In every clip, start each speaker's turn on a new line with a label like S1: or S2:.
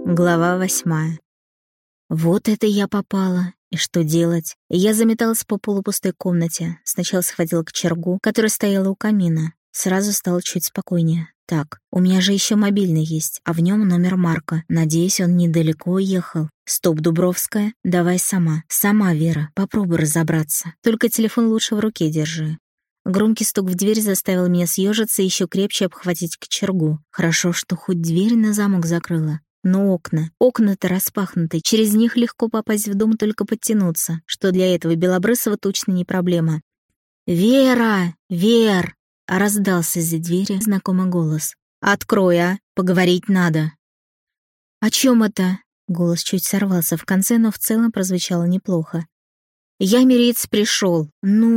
S1: Глава 8. Вот это я попала. И что делать? Я заметалась по полупустой комнате. Сначала схватила кочергу, которая стояла у камина. Сразу стало чуть спокойнее. Так, у меня же еще мобильный есть, а в нем номер Марка. Надеюсь, он недалеко уехал. Стоп, Дубровская, давай сама. Сама, Вера, попробуй разобраться. Только телефон лучше в руке держи. Громкий стук в дверь заставил меня съежиться и еще крепче обхватить кочергу. Хорошо, что хоть дверь на замок закрыла. Но окна-то распахнуты, через них легко попасть в дом, только подтянуться, что для этого Белобрысова точно не проблема. «Вера! Вер!» — раздался из-за двери знакомый голос. «Открой, а! Поговорить надо!» «О чем это?» — голос чуть сорвался в конце, но в целом прозвучало неплохо. «Я мириться пришел.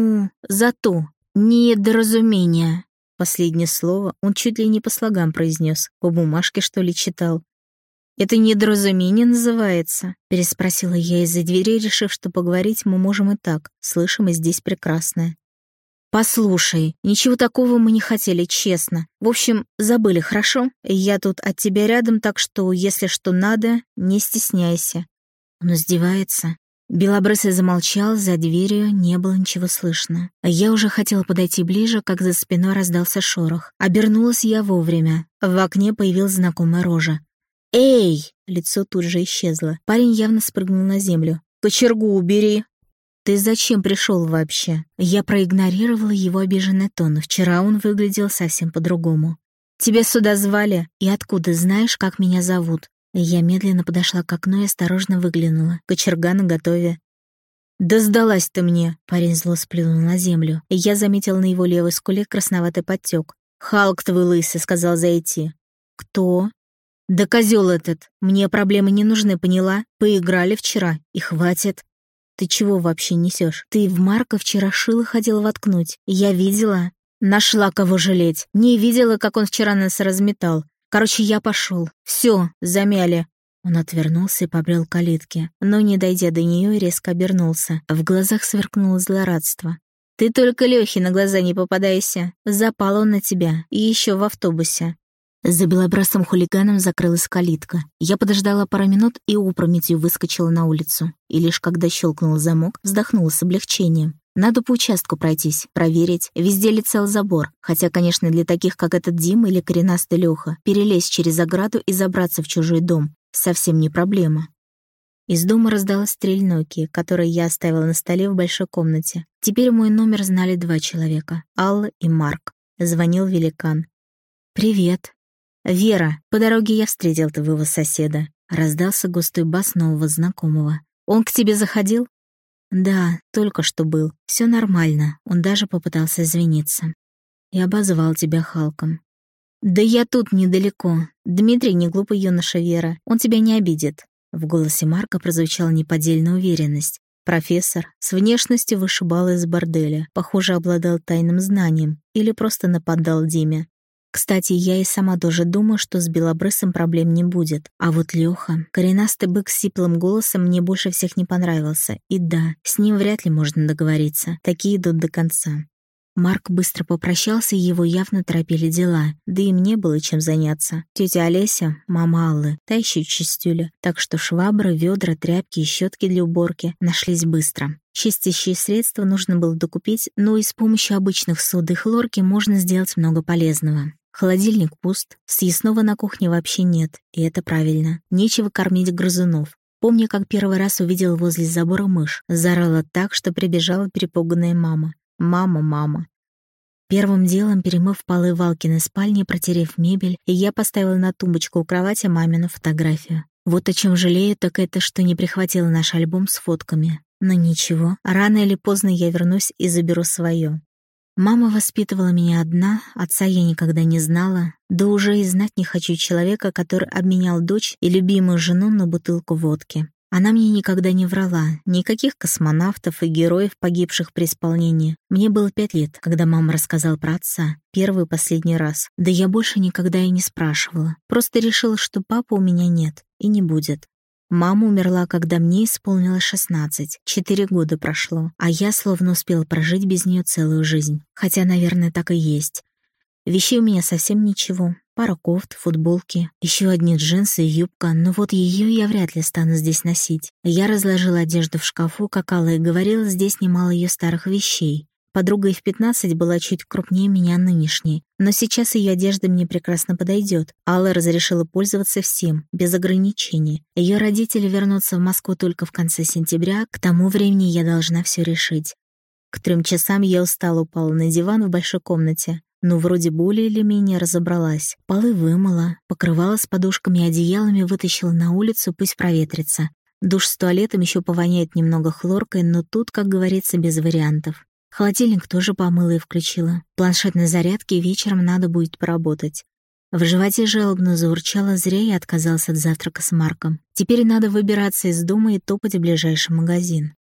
S1: Зато недоразумение». Последнее слово он чуть ли не по слогам произнес, по бумажке, что ли, читал. «Это недоразумение называется?» — переспросила я из-за двери, решив, что поговорить мы можем и так, слышим и здесь прекрасное. «Послушай, ничего такого мы не хотели, честно. В общем, забыли, хорошо? Я тут от тебя рядом, так что, если что надо, не стесняйся». Он издевается. Белобрысый замолчал, за дверью не было ничего слышно. Я уже хотела подойти ближе, как за спиной раздался шорох. Обернулась я вовремя. В окне появилась знакомая рожа. «Эй!» — лицо тут же исчезло. Парень явно спрыгнул на землю. «Кочергу убери!» «Ты зачем пришел вообще?» Я проигнорировала его обиженный тон. Вчера он выглядел совсем по-другому. «Тебя сюда звали? И откуда знаешь, как меня зовут?» Я медленно подошла к окну и осторожно выглянула. Кочерга наготове. «Да сдалась ты мне!» — парень зло сплюнул на землю. И я заметила на его левой скуле красноватый подтек. «Халк твой лысый!» — сказал зайти. «Кто?» «Да козел этот! Мне проблемы не нужны, поняла? Поиграли вчера, и хватит!» «Ты чего вообще несешь? Ты в Марка вчера шило хотела воткнуть. Я видела. Нашла кого жалеть. Не видела, как он вчера нас разметал. Короче, я пошел. Все, замяли». Он отвернулся и побрел к калитке, но, не дойдя до нее, резко обернулся. В глазах сверкнуло злорадство. «Ты только Лехе на глаза не попадайся. Запал он на тебя. И еще в автобусе». За белобрысым хулиганом закрылась калитка. Я подождала пару минут и опрометью выскочила на улицу. И лишь когда щелкнул замок, вздохнула с облегчением. Надо по участку пройтись, проверить, везде ли цел забор. Хотя, конечно, для таких, как этот Дима или коренастый Леха, перелезть через ограду и забраться в чужой дом совсем не проблема. Из дома раздалась стрель Nokia, которую я оставила на столе в большой комнате. Теперь мой номер знали 2 человека — Алла и Марк. Звонил великан. «Привет». «Вера, по дороге я встретил твоего соседа», — раздался густой бас нового знакомого. «Он к тебе заходил?» «Да, только что был. Все нормально». Он даже попытался извиниться. «Я обозвал тебя Халком». «Да я тут недалеко. Дмитрий не глупый юноша, Вера. Он тебя не обидит». В голосе Марка прозвучала неподдельная уверенность. Профессор с внешностью вышибала из борделя. Похоже, обладал тайным знанием. Или просто нападал Диме. Кстати, я и сама тоже думаю, что с Белобрысым проблем не будет. А вот Лёха, коренастый бык с сиплым голосом, мне больше всех не понравился. И да, с ним вряд ли можно договориться. Такие идут до конца. Марк быстро попрощался, и его явно торопили дела. Да и мне было чем заняться. Тётя Олеся, мама Аллы, та ещё чистюля. Так что швабры, ведра, тряпки и щётки для уборки нашлись быстро. Чистящие средства нужно было докупить, но и с помощью обычных соды и хлорки можно сделать много полезного. Холодильник пуст, съестного на кухне вообще нет, и это правильно. Нечего кормить грызунов. Помню, как первый раз увидела возле забора мышь. Заорала так, что прибежала перепуганная мама. «Мама». Первым делом, перемыв полы в Алкиной спальне, протерев мебель, я поставила на тумбочку у кровати мамину фотографию. Вот о чем жалею, так это, что не прихватила наш альбом с фотками. Но ничего, рано или поздно я вернусь и заберу свое. Мама воспитывала меня одна, отца я никогда не знала, да уже и знать не хочу человека, который обменял дочь и любимую жену на бутылку водки. Она мне никогда не врала, никаких космонавтов и героев, погибших при исполнении. Мне было 5 лет, когда мама рассказала про отца, первый и последний раз. Да я больше никогда и не спрашивала, просто решила, что папы у меня нет и не будет. Мама умерла, когда мне исполнилось 16. 4 года прошло, а я словно успела прожить без нее целую жизнь. Хотя, наверное, так и есть. Вещей у меня совсем ничего. Пара кофт, футболки, еще одни джинсы и юбка, но вот ее я вряд ли стану здесь носить. Я разложила одежду в шкафу, как Алла и говорила, здесь немало ее старых вещей. Подруга и в 15 была чуть крупнее меня нынешней, но сейчас ее одежда мне прекрасно подойдет. Алла разрешила пользоваться всем, без ограничений. Ее родители вернутся в Москву только в конце сентября, к тому времени я должна все решить. К 3 часам я устало упала на диван в большой комнате. Ну, вроде более или менее разобралась. Полы вымыла, покрывала с подушками и одеялами вытащила на улицу, пусть проветрится. Душ с туалетом еще повоняет немного хлоркой, но тут, как говорится, без вариантов. Холодильник тоже помыла и включила. Планшет на зарядке, вечером надо будет поработать. В животе жалобно заурчало, зря я отказался от завтрака с Марком. Теперь надо выбираться из дома и топать в ближайший магазин.